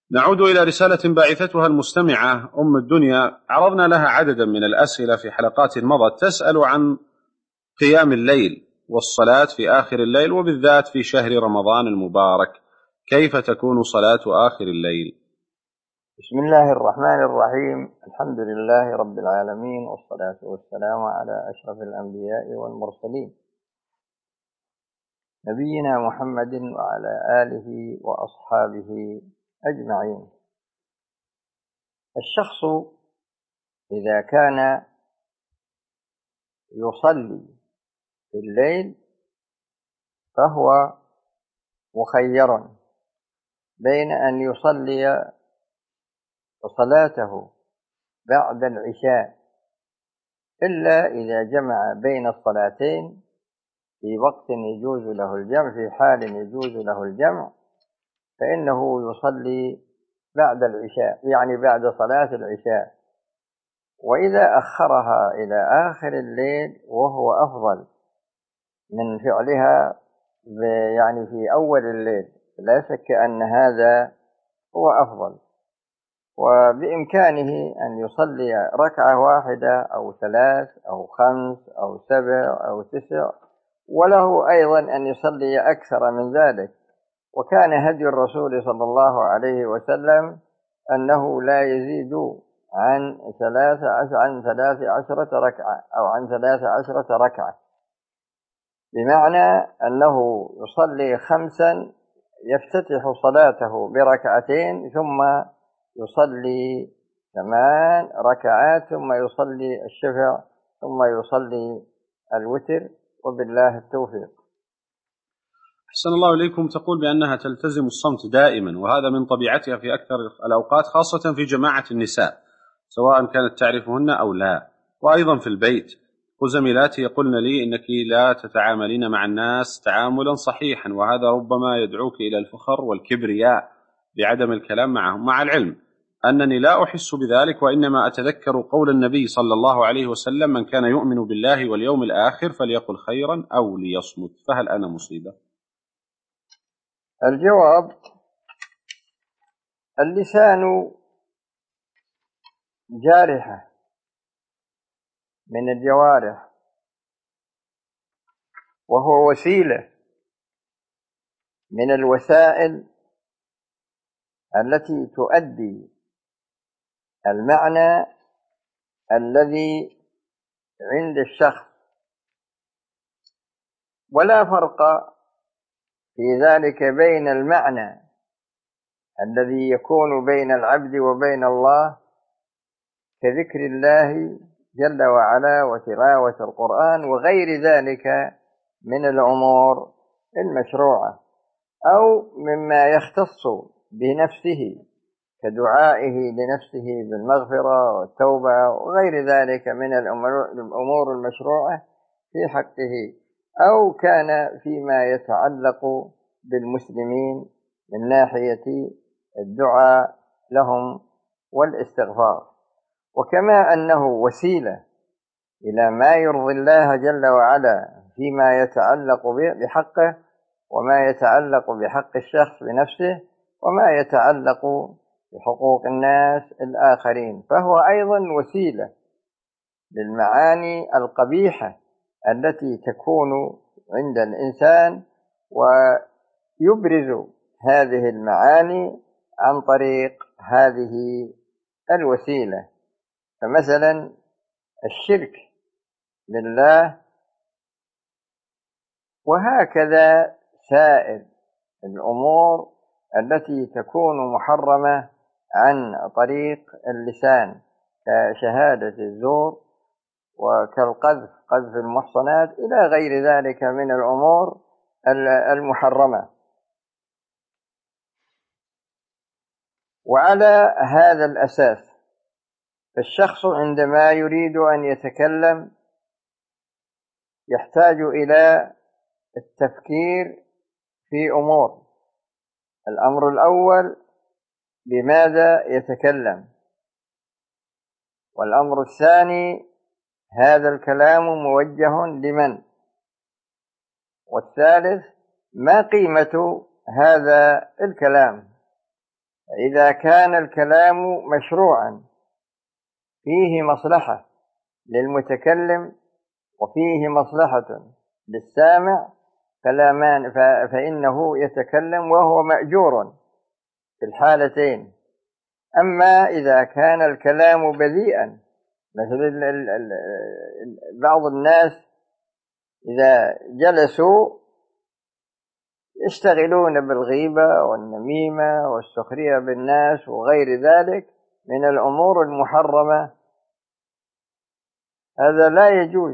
نعود إلى رسالة باعثتها المستمعة أم الدنيا، عرضنا لها عددا من الأسئلة في حلقات مضت تسأل عن قيام الليل والصلاة في آخر الليل، وبالذات في شهر رمضان المبارك، كيف تكون صلاة آخر الليل؟ بسم الله الرحمن الرحيم. الحمد لله رب العالمين، والصلاة والسلام على أشرف الأنبياء والمرسلين، نبينا محمد وعلى آله وأصحابه أجمعين. الشخص إذا كان يصلي في الليل فهو مخير بين أن يصلي صلاته بعد العشاء، إلا إذا جمع بين الصلاتين في وقت يجوز له الجمع، في حال يجوز له الجمع، فإنه يصلي بعد العشاء، يعني بعد صلاة العشاء. وإذا أخرها إلى آخر الليل وهو أفضل من فعلها يعني في أول الليل، لا شك أن هذا هو أفضل. وبإمكانه أن يصلي ركعة واحدة أو 3 أو 5 أو 7 أو 9، وله أيضا أن يصلي أكثر من ذلك. وكان هدي الرسول صلى الله عليه وسلم أنه لا يزيد عن 13 ركعة أو عن 13 ركعة، بمعنى أنه يصلي 5 يفتتح صلاته بركعتين، ثم يصلي 8 ركعات، ثم يصلي الشفع، ثم يصلي الوتر، وبالله التوفيق. أحسن الله إليكم. تقول بأنها تلتزم الصمت دائما، وهذا من طبيعتها في أكثر الأوقات، خاصة في جماعة النساء، سواء كانت تعرفهن أو لا، وأيضا في البيت. وزميلاتي يقولن لي إنك لا تتعاملين مع الناس تعاملا صحيحا، وهذا ربما يدعوك إلى الفخر والكبرياء بعدم الكلام معهم، مع العلم أنني لا أحس بذلك، وإنما أتذكر قول النبي صلى الله عليه وسلم: من كان يؤمن بالله واليوم الآخر فليقل خيرا أو ليصمت. فهل أنا مصيبة؟ الجواب: اللسان جارحة من الجوارح، وهو وسيلة من الوسائل التي تؤدي المعنى الذي عند الشخص، ولا فرق في ذلك بين المعنى الذي يكون بين العبد وبين الله كذكر الله جل وعلا وتلاوة القرآن وغير ذلك من الأمور المشروعة، أو مما يختص بنفسه كدعائه لنفسه بالمغفرة والتوبة وغير ذلك من الأمور المشروعة في حقه، أو كان فيما يتعلق بالمسلمين من ناحية الدعاء لهم والاستغفار. وكما أنه وسيلة إلى ما يرضي الله جل وعلا فيما يتعلق بحقه، وما يتعلق بحق الشخص بنفسه، وما يتعلق بحقوق الناس الآخرين، فهو أيضا وسيلة للمعاني القبيحة التي تكون عند الإنسان، ويبرز هذه المعاني عن طريق هذه الوسيلة. فمثلا الشرك بالله، وهكذا سائر الأمور التي تكون محرمة عن طريق اللسان، كشهادة الزور وكالقذف، قذف المحصنات، إلى غير ذلك من الأمور المحرمة. وعلى هذا الأساس فالشخص عندما يريد أن يتكلم يحتاج إلى التفكير في أمور. الأمر الأول: بماذا يتكلم؟ والأمر الثاني: هذا الكلام موجه لمن؟ والثالث: ما قيمة هذا الكلام؟ إذا كان الكلام مشروعا فيه مصلحة للمتكلم وفيه مصلحة للسامع فإنه يتكلم وهو مأجور في الحالتين. أما إذا كان الكلام بذيئا، مثل بعض الناس إذا جلسوا يشتغلون بالغيبة والنميمة والسخرية بالناس وغير ذلك من الأمور المحرمة، هذا لا يجوز.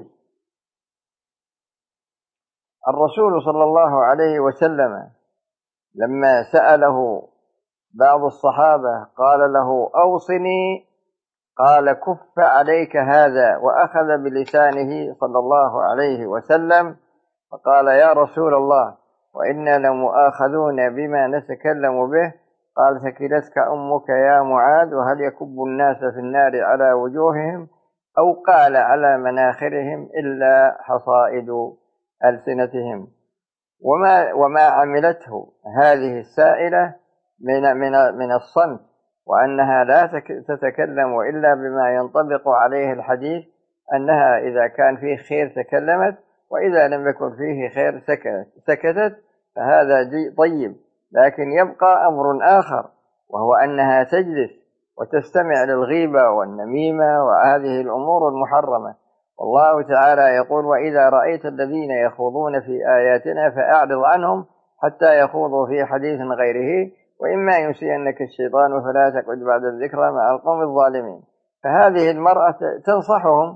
الرسول صلى الله عليه وسلم لما سأله بعض الصحابة قال له أوصني، قال كف عليك هذا، وأخذ بلسانه صلى الله عليه وسلم فقال يا رسول الله وإنا لمؤاخذون بما نتكلم به، قال ثكلتك أمك يا معاذ، وهل يكب الناس في النار على وجوههم أو قال على مناخرهم إلا حصائد ألسنتهم. وما عملته هذه السائلة من الصمت، وأنها لا تتكلم إلا بما ينطبق عليه الحديث، أنها إذا كان فيه خير تكلمت، وإذا لم يكن فيه خير سكتت، فهذا طيب. لكن يبقى أمر آخر، وهو أنها تجلس وتستمع للغيبة والنميمة وهذه الأمور المحرمة. والله تعالى يقول وإذا رأيت الذين يخوضون في آياتنا فأعرض عنهم حتى يخوضوا في حديث غيره، وإما ينسينك الشيطان فلا تقعد بعد الذكرى مع القوم الظالمين. فهذه المرأة تنصحهم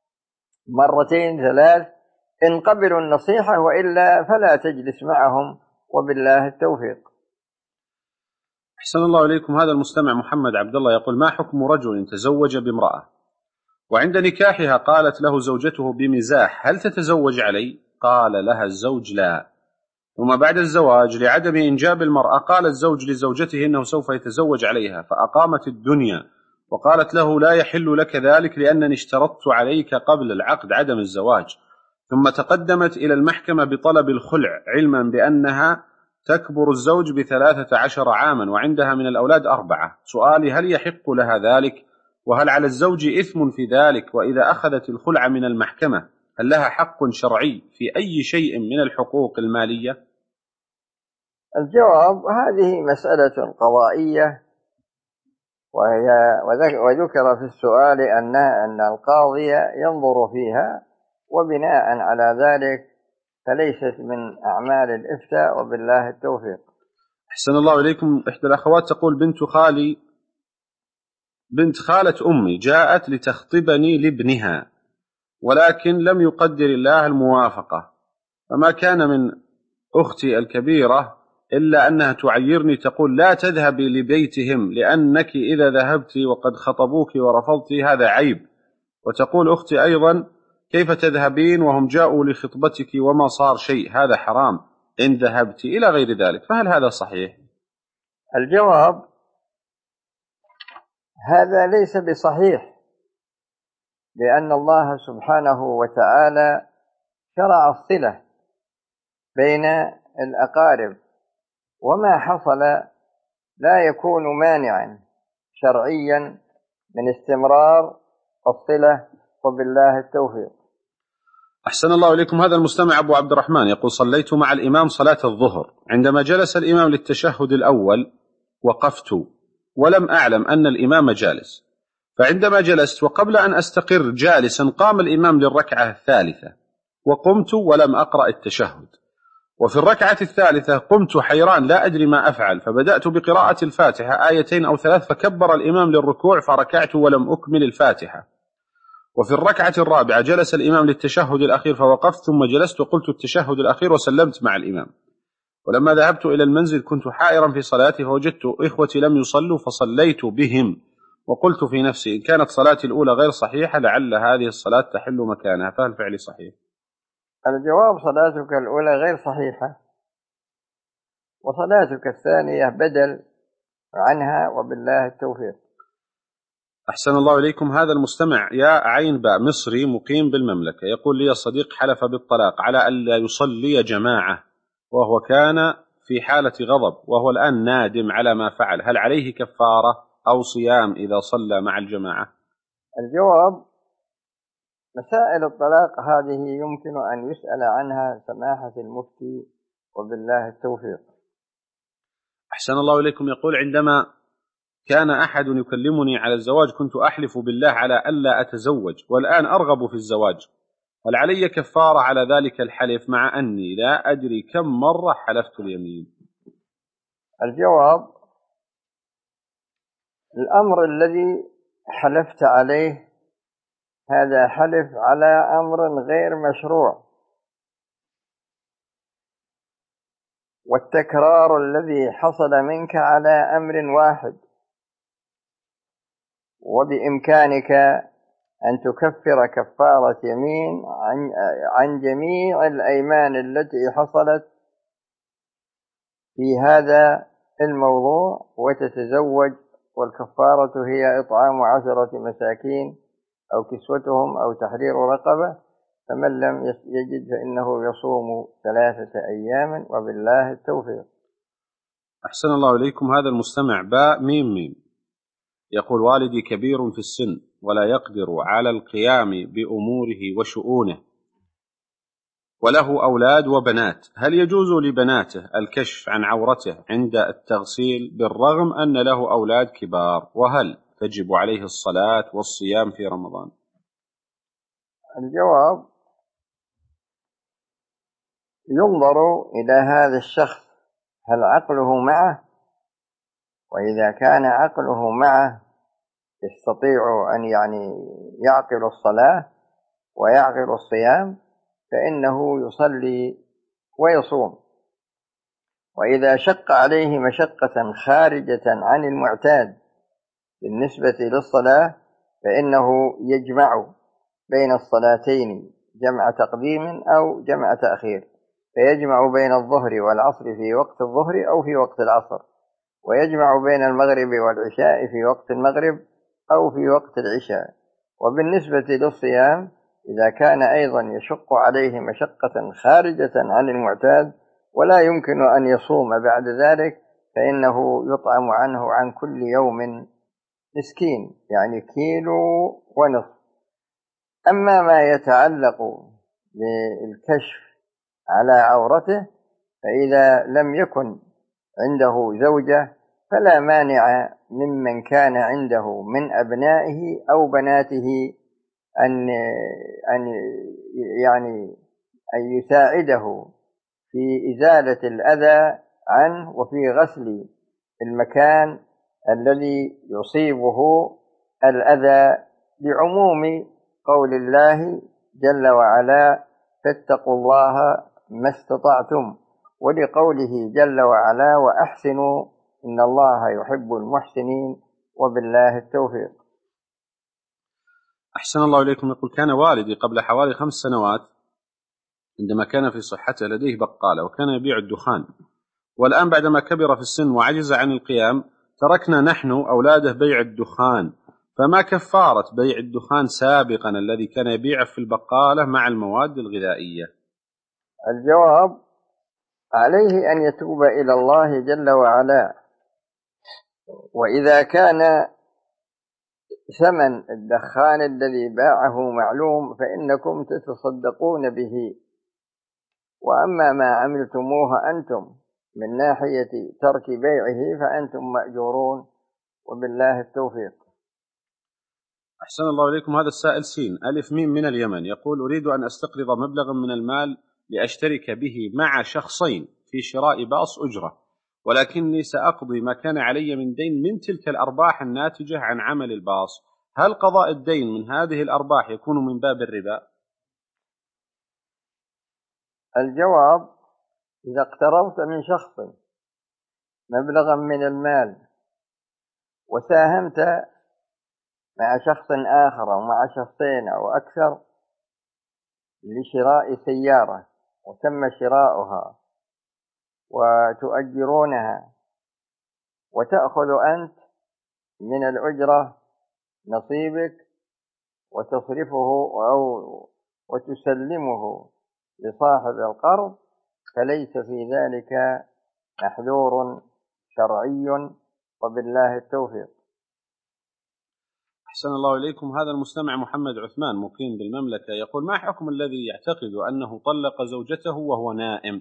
مرتين ثلاث إن قبلوا النصيحة، وإلا فلا تجلس معهم، وبالله التوفيق. أحسن الله إليكم. هذا المستمع محمد عبد الله يقول ما حكم رجل تزوج بامرأة وعند نكاحها قالت له زوجته بمزاح هل تتزوج علي؟ قال لها الزوج لا، ثم بعد الزواج لعدم إنجاب المرأة قال الزوج لزوجته إنه سوف يتزوج عليها، فأقامت الدنيا وقالت له لا يحل لك ذلك لأنني اشترطت عليك قبل العقد عدم الزواج، ثم تقدمت إلى المحكمة بطلب الخلع علما بأنها تكبر الزوج ب13 عاما وعندها من الأولاد 4. سؤالي هل يحق لها ذلك؟ وهل على الزوج إثم في ذلك؟ وإذا أخذت الخلع من المحكمة هل لها حق شرعي في أي شيء من الحقوق المالية؟ الجواب هذه مسألة قضائية، وذكر في السؤال أن القاضي ينظر فيها، وبناء على ذلك فليست من أعمال الإفتاء، وبالله التوفيق. أحسن الله إليكم. إحدى الأخوات تقول بنت خالة أمي جاءت لتخطبني لابنها، ولكن لم يقدر الله الموافقة، فما كان من أختي الكبيرة إلا أنها تعيرني تقول لا تذهبي لبيتهم لأنك إذا ذهبت وقد خطبوك ورفضت هذا عيب، وتقول أختي أيضا كيف تذهبين وهم جاءوا لخطبتك وما صار شيء، هذا حرام إن ذهبت إلى غير ذلك، فهل هذا صحيح؟ الجواب هذا ليس بصحيح، لأن الله سبحانه وتعالى شرع الصلة بين الأقارب، وما حصل لا يكون مانعا شرعيا من استمرار الصلة، وبالله التوفيق. أحسن الله إليكم. هذا المستمع أبو عبد الرحمن يقول صليت مع الإمام صلاة الظهر، عندما جلس الإمام للتشهد الأول وقفت ولم أعلم أن الإمام جالس، فعندما جلست وقبل أن أستقر جالسا قام الإمام للركعة الثالثة وقمت ولم أقرأ التشهد، وفي الركعة الثالثة قمت حيران لا أدري ما أفعل، فبدأت بقراءة الفاتحة آيتين أو 3 فكبر الإمام للركوع فركعت ولم أكمل الفاتحة، وفي الركعة الرابعة جلس الإمام للتشهد الأخير فوقفت ثم جلست وقلت التشهد الأخير وسلمت مع الإمام، ولما ذهبت إلى المنزل كنت حائرا في صلاتي فوجدت إخوتي لم يصلوا فصليت بهم، وقلت في نفسي إن كانت صلاتي الأولى غير صحيحة لعل هذه الصلاة تحل مكانها، فهل فعلي صحيح؟ الجواب صلاتك الأولى غير صحيحة، وصلاتك الثانية بدل عنها، وبالله التوفيق. أحسن الله إليكم. هذا المستمع يا عين باء مصري مقيم بالمملكة يقول لي صديق حلف بالطلاق على ألا يصلي جماعة، وهو كان في حالة غضب وهو الآن نادم على ما فعل، هل عليه كفارة أو صيام إذا صلى مع الجماعة؟ الجواب: مسائل الطلاق هذه يمكن أن يسأل عنها سماحة المفتي، وبالله التوفيق. أحسن الله إليكم. يقول: عندما كان أحد يكلمني على الزواج كنت أحلف بالله على ألا أتزوج، والآن أرغب في الزواج، هل علي كفارة على ذلك الحلف مع أني لا أدري كم مرة حلفت اليمين؟ الجواب: الأمر الذي حلفت عليه هذا حلف على أمر غير مشروع، والتكرار الذي حصل منك على أمر واحد، وبإمكانك أن تكفر كفارة يمين عن جميع الأيمان التي حصلت في هذا الموضوع وتتزوج، والكفارة هي إطعام 10 مساكين أو كسوتهم أو تحرير رقبة، فمن لم يجد فإنه يصوم 3 أيام، وبالله التوفيق. أحسن الله إليكم. هذا المستمع باء ميم ميم يقول: والدي كبير في السن ولا يقدر على القيام بأموره وشؤونه، وله أولاد وبنات، هل يجوز لبناته الكشف عن عورته عند التغسيل بالرغم أن له أولاد كبار؟ وهل تجب عليه الصلاة والصيام في رمضان؟ الجواب: ينظر إلى هذا الشخص هل عقله معه، وإذا كان عقله معه يستطيع أن يعقل الصلاة ويعقل الصيام فإنه يصلي ويصوم، وإذا شق عليه مشقة خارجة عن المعتاد بالنسبة للصلاة فإنه يجمع بين الصلاتين جمع تقديم أو جمع تأخير، فيجمع بين الظهر والعصر في وقت الظهر أو في وقت العصر، ويجمع بين المغرب والعشاء في وقت المغرب أو في وقت العشاء. وبالنسبة للصيام إذا كان أيضا يشق عليه مشقة خارجة عن المعتاد ولا يمكن أن يصوم بعد ذلك فإنه يطعم عنه عن كل يوم مسكين، يعني 1.5 كيلو. أما ما يتعلق بالكشف على عورته فإذا لم يكن عنده زوجة فلا مانع ممن كان عنده من أبنائه أو بناته أن أن يساعده في إزالة الأذى عنه وفي غسل المكان الذي يصيبه الأذى، لعموم قول الله جل وعلا: فاتقوا الله ما استطعتم، ولقوله جل وعلا: وأحسنوا إن الله يحب المحسنين، وبالله التوفيق. أحسن الله إليكم. يقول: كان والدي قبل حوالي 5 سنوات عندما كان في صحته لديه بقالة وكان يبيع الدخان، والآن بعدما كبر في السن وعجز عن القيام تركنا نحن أولاده بيع الدخان، فما كفارة بيع الدخان سابقا الذي كان يبيعه في البقالة مع المواد الغذائية؟ الجواب: عليه أن يتوب إلى الله جل وعلا، وإذا كان ثمن الدخان الذي باعه معلوم فإنكم تتصدقون به، وأما ما عملتموه أنتم من ناحية ترك بيعه فأنتم مأجورون، وبالله التوفيق. أحسن الله إليكم. هذا السائل سين ألف ميم من اليمن يقول: أريد أن أستقرض مبلغا من المال لأشترك به مع شخصين في شراء باص أجرة، ولكني سأقضي ما كان علي من دين من تلك الأرباح الناتجة عن عمل الباص، هل قضاء الدين من هذه الأرباح يكون من باب الربا؟ الجواب: إذا اقترضت من شخص مبلغا من المال وساهمت مع شخص آخر أو مع شخصين أو أكثر لشراء سيارة وتم شراؤها وتؤجرونها، وتأخذ أنت من الأجرة نصيبك وتصرفه أو وتسلمه لصاحب القرض، فليس في ذلك محذور شرعي، وبالله التوفيق. أحسن الله إليكم. هذا المستمع محمد عثمان مقيم بالمملكة يقول: ما حكم الذي يعتقد أنه طلق زوجته وهو نائم؟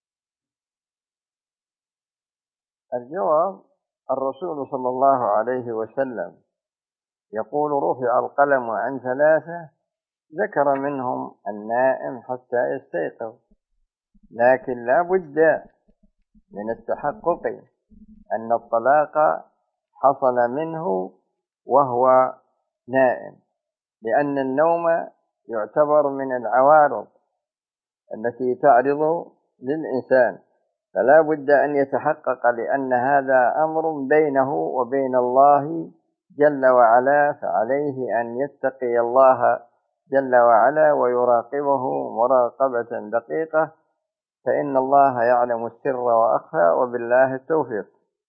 الجواب: الرسول صلى الله عليه وسلم يقول: رفع القلم عن ثلاثة، ذكر منهم النائم حتى يستيقظ، لكن لا بد من التحقق أن الطلاق حصل منه وهو نائم، لأن النوم يعتبر من العوارض التي تعرض للإنسان، فلا بد أن يتحقق، لأن هذا أمر بينه وبين الله جل وعلا، فعليه أن يتقي الله جل وعلا ويراقبه مراقبة دقيقة، فإن الله يعلم السر وأخفى، وبالله التوفيق.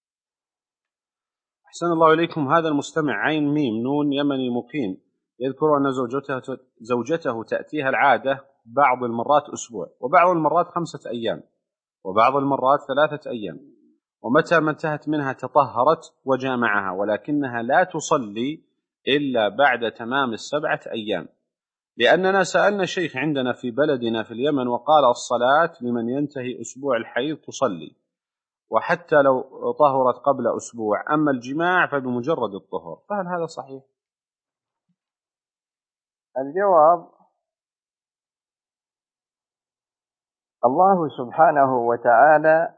أحسن الله إليكم. هذا المستمع عين ميم نون يمني مقيم يذكر أن زوجته تأتيها العادة بعض المرات أسبوع، وبعض المرات 5 أيام، وبعض المرات 3 أيام، ومتى ما انتهت منها تطهرت وجامعها، ولكنها لا تصلي إلا بعد تمام 7 أيام، لأننا سألنا شيخ عندنا في بلدنا في اليمن وقال: الصلاة لمن ينتهي أسبوع الحيض تصلي، وحتى لو طهرت قبل أسبوع، أما الجماع فبمجرد الطهر. فهل هذا صحيح؟ الجواب: الله سبحانه وتعالى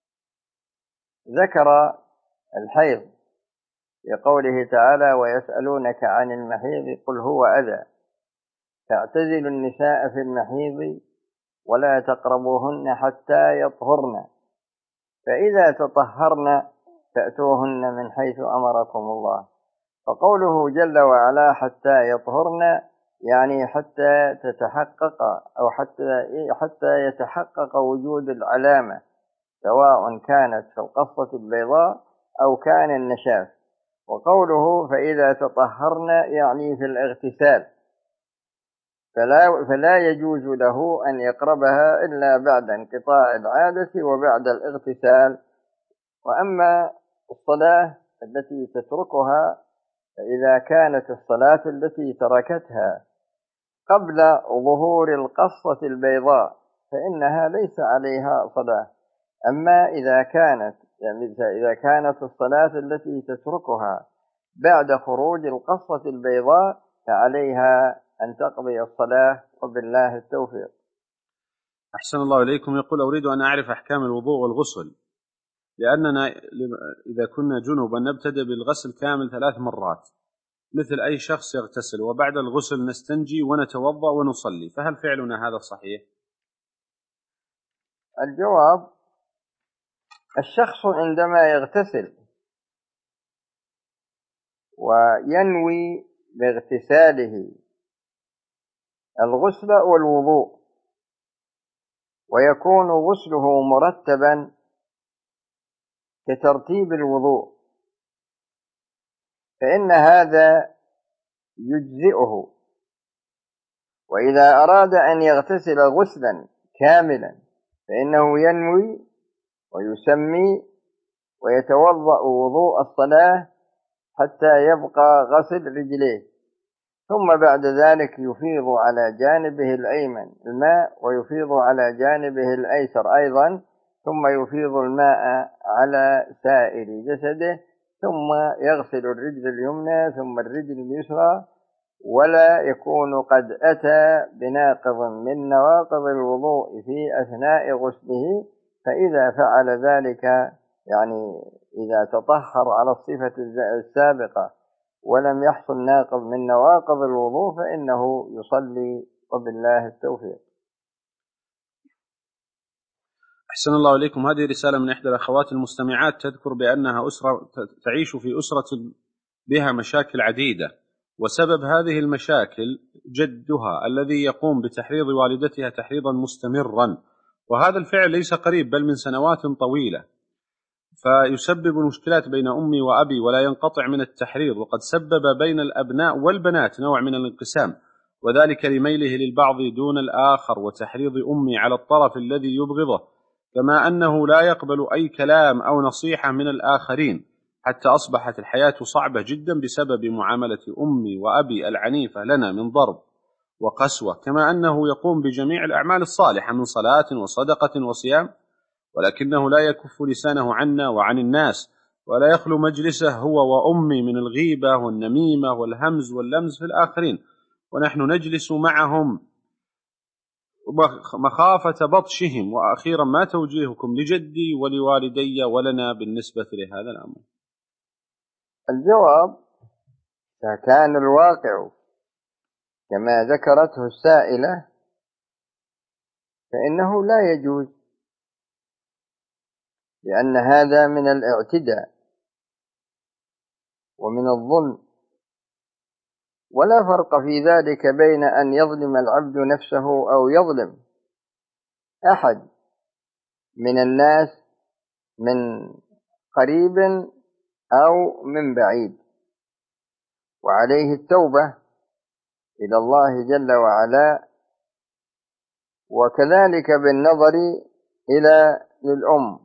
ذكر الحيض بقوله تعالى: ويسألونك عن المحيض قل هو أذى فاعتزلوا النساء في المحيض ولا تقربوهن حتى يطهرن، فإذا تطهرن فأتوهن من حيث أمركم الله. فقوله جل وعلا حتى يطهرن يعني حتى تتحقق أو حتى يتحقق وجود العلامة، سواء كانت في القصة البيضاء أو كان النشاف. وقوله فإذا تطهرن يعني في الاغتسال، فلا يجوز له أن يقربها إلا بعد انقطاع العادة وبعد الاغتسال. وأما الصلاة التي تتركها، فإذا كانت الصلاة التي تركتها قبل ظهور القصة البيضاء فإنها ليس عليها صلاة. أما إذا كانت الصلاة التي تتركها بعد خروج القصة البيضاء فعليها أن تقضي الصلاة، وبالله التوفيق. أحسن الله إليكم. يقول: أريد أن أعرف أحكام الوضوء والغسل، لأننا إذا كنا جنوبا نبتدئ بالغسل كامل 3 مرات مثل أي شخص يغتسل، وبعد الغسل نستنجي ونتوضأ ونصلي، فهل فعلنا هذا صحيح؟ الجواب: الشخص عندما يغتسل وينوي باغتساله الغسل والوضوء، ويكون غسله مرتبا كترتيب الوضوء، فإن هذا يجزئه. وإذا أراد أن يغتسل غسلا كاملا فإنه ينوي ويسمي ويتوضأ وضوء الصلاة حتى يبقى غسل رجليه، ثم بعد ذلك يفيض على جانبه الأيمن الماء ويفيض على جانبه الأيسر أيضا، ثم يفيض الماء على سائر جسده، ثم يغسل الرجل اليمنى ثم الرجل اليسرى، ولا يكون قد أتى بناقض من نواقض الوضوء في أثناء غسله. فإذا فعل ذلك يعني إذا تطهر على الصفة السابقة ولم يحصل ناقض من نواقض الوضوء فإنه يصلي، وبالله التوفيق. أحسن الله إليكم. هذه رسالة من إحدى الأخوات المستمعات تذكر بأنها أسرة تعيش في أسرة بها مشاكل عديدة، وسبب هذه المشاكل جدها الذي يقوم بتحريض والدتها تحريضا مستمرا، وهذا الفعل ليس قريب بل من سنوات طويلة، فيسبب مشكلات بين أمي وأبي ولا ينقطع من التحريض، وقد سبب بين الأبناء والبنات نوع من الانقسام، وذلك لميله للبعض دون الآخر، وتحريض أمي على الطرف الذي يبغضه كما أنه لا يقبل أي كلام أو نصيحة من الآخرين، حتى أصبحت الحياة صعبة جدا بسبب معاملة أمي وأبي العنيفة لنا من ضرب وقسوة. كما أنه يقوم بجميع الأعمال الصالحة من صلاة وصدقة وصيام، ولكنه لا يكف لسانه عنا وعن الناس، ولا يخلو مجلسه هو وأمي من الغيبة والنميمة والهمز واللمز في الآخرين، ونحن نجلس معهم مخافة بطشهم. وأخيرا، ما توجيهكم لجدي ولوالدي ولنا بالنسبة لهذا الأمر؟ الجواب: إذا كان الواقع كما ذكرته السائلة فإنه لا يجوز، لأن هذا من الاعتداء ومن الظلم، ولا فرق في ذلك بين أن يظلم العبد نفسه أو يظلم أحد من الناس من قريب أو من بعيد، وعليه التوبة إلى الله جل وعلا. وكذلك بالنظر إلى الأم،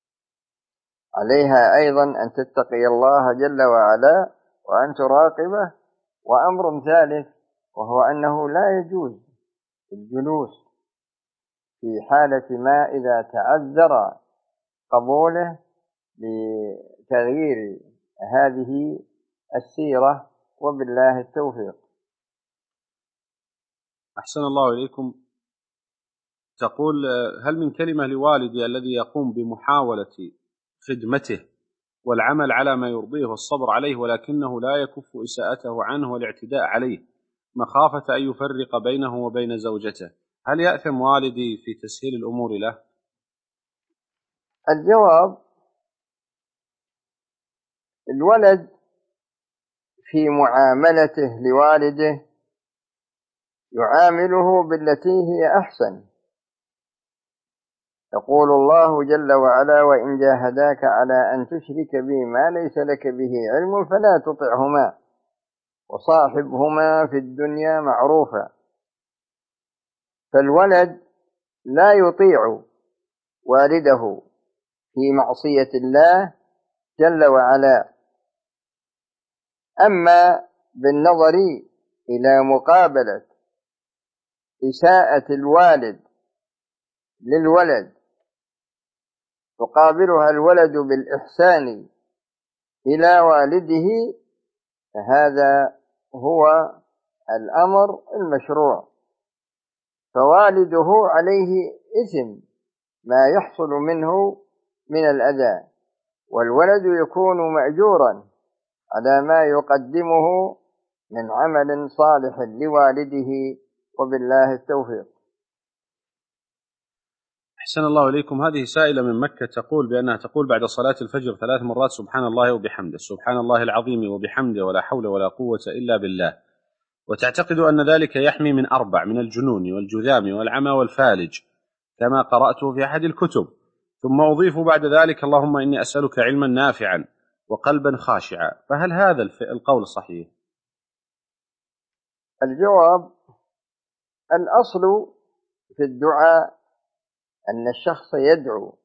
عليها أيضا أن تتقي الله جل وعلا وأن تراقبه. وأمر ثالث، وهو أنه لا يجوز الجلوس في حالة ما إذا تعذر قبوله لتغيير هذه السيرة، وبالله التوفيق. أحسن الله إليكم. تقول: هل من كلمة لوالدي الذي يقوم بمحاولة خدمته والعمل على ما يرضيه والصبر عليه، ولكنه لا يكف إساءته عنه والاعتداء عليه مخافة أن يفرق بينه وبين زوجته، هل يأثم والدي في تسهيل الأمور له؟ الجواب: الولد في معاملته لوالده يعامله بالتي هي أحسن. يقول الله جل وعلا: وإن جاهداك على أن تشرك بي ما ليس لك به علم فلا تطعهما وصاحبهما في الدنيا معروفا. فالولد لا يطيع والده في معصية الله جل وعلا. أما بالنظر إلى مقابلة إساءة الوالد للولد يقابلها الولد بالإحسان إلى والده، فهذا هو الأمر المشروع. فوالده عليه إثم ما يحصل منه من الأذى، والولد يكون مأجورا على ما يقدمه من عمل صالح لوالده، وبالله التوفيق. أحسن الله إليكم. هذه سائلة من مكة تقول بأنها تقول بعد صلاة الفجر 3 مرات: سبحان الله وبحمده، سبحان الله العظيم وبحمده، ولا حول ولا قوة إلا بالله. وتعتقد أن ذلك يحمي من 4: من الجنون والجذام والعمى والفالج، كما قرأته في أحد الكتب. ثم أضيف بعد ذلك: اللهم إني أسألك علما نافعا وقلبا خاشعا. فهل هذا القول صحيح؟ الجواب: الأصل في الدعاء أن الشخص يدعو،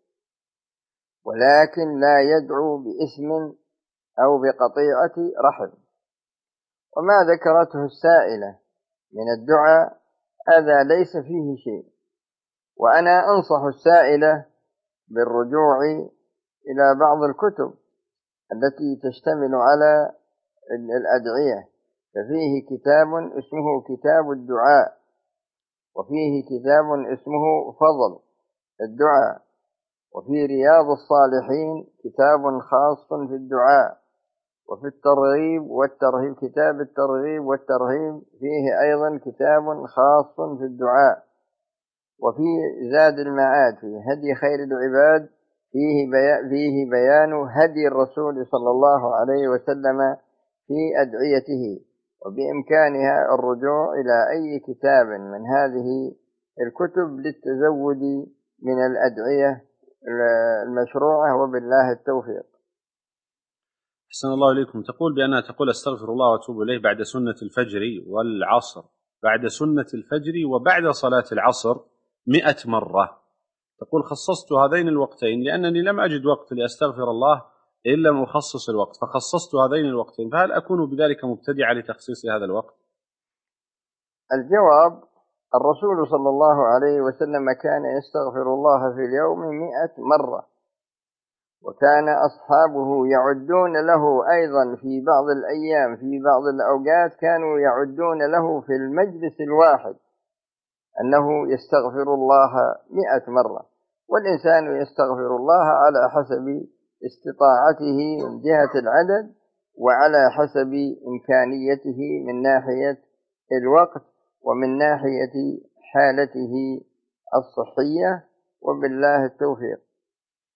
ولكن لا يدعو بإثم أو بقطيعة رحم. وما ذكرته السائلة من الدعاء هذا ليس فيه شيء. وأنا أنصح السائلة بالرجوع إلى بعض الكتب التي تشتمل على الأدعية، ففيه كتاب اسمه كتاب الدعاء، وفيه كتاب اسمه فضل الدعاء، وفي رياض الصالحين كتاب خاص في الدعاء، وفي الترغيب والترهيب كتاب الترغيب والترهيب فيه أيضا كتاب خاص في الدعاء، وفي زاد المعاد في هدي خير العباد فيه بيان هدي الرسول صلى الله عليه وسلم في أدعيته. وبإمكانها الرجوع إلى أي كتاب من هذه الكتب للتزود من الأدعية المشروعة، وبالله التوفيق. أحسن الله إليكم. تقول بأنها تقول: أستغفر الله وأتوب إليه بعد سنة الفجر والعصر، بعد سنة الفجر وبعد صلاة العصر 100 مرة، تقول خصصت هذين الوقتين لأنني لم أجد وقت لأستغفر الله إلا مخصص الوقت، فخصصت هذين الوقتين، فهل أكون بذلك مبتدعا لتخصيص هذا الوقت؟ الجواب: الرسول صلى الله عليه وسلم كان يستغفر الله في اليوم 100 مرة، وكان أصحابه يعدون له أيضا في بعض الأيام، في بعض الأوقات كانوا يعدون له في المجلس الواحد أنه يستغفر الله 100 مرة. والإنسان يستغفر الله على حسب استطاعته من جهة العدد، وعلى حسب إمكانيته من ناحية الوقت، ومن ناحية حالته الصحية، وبالله التوفيق.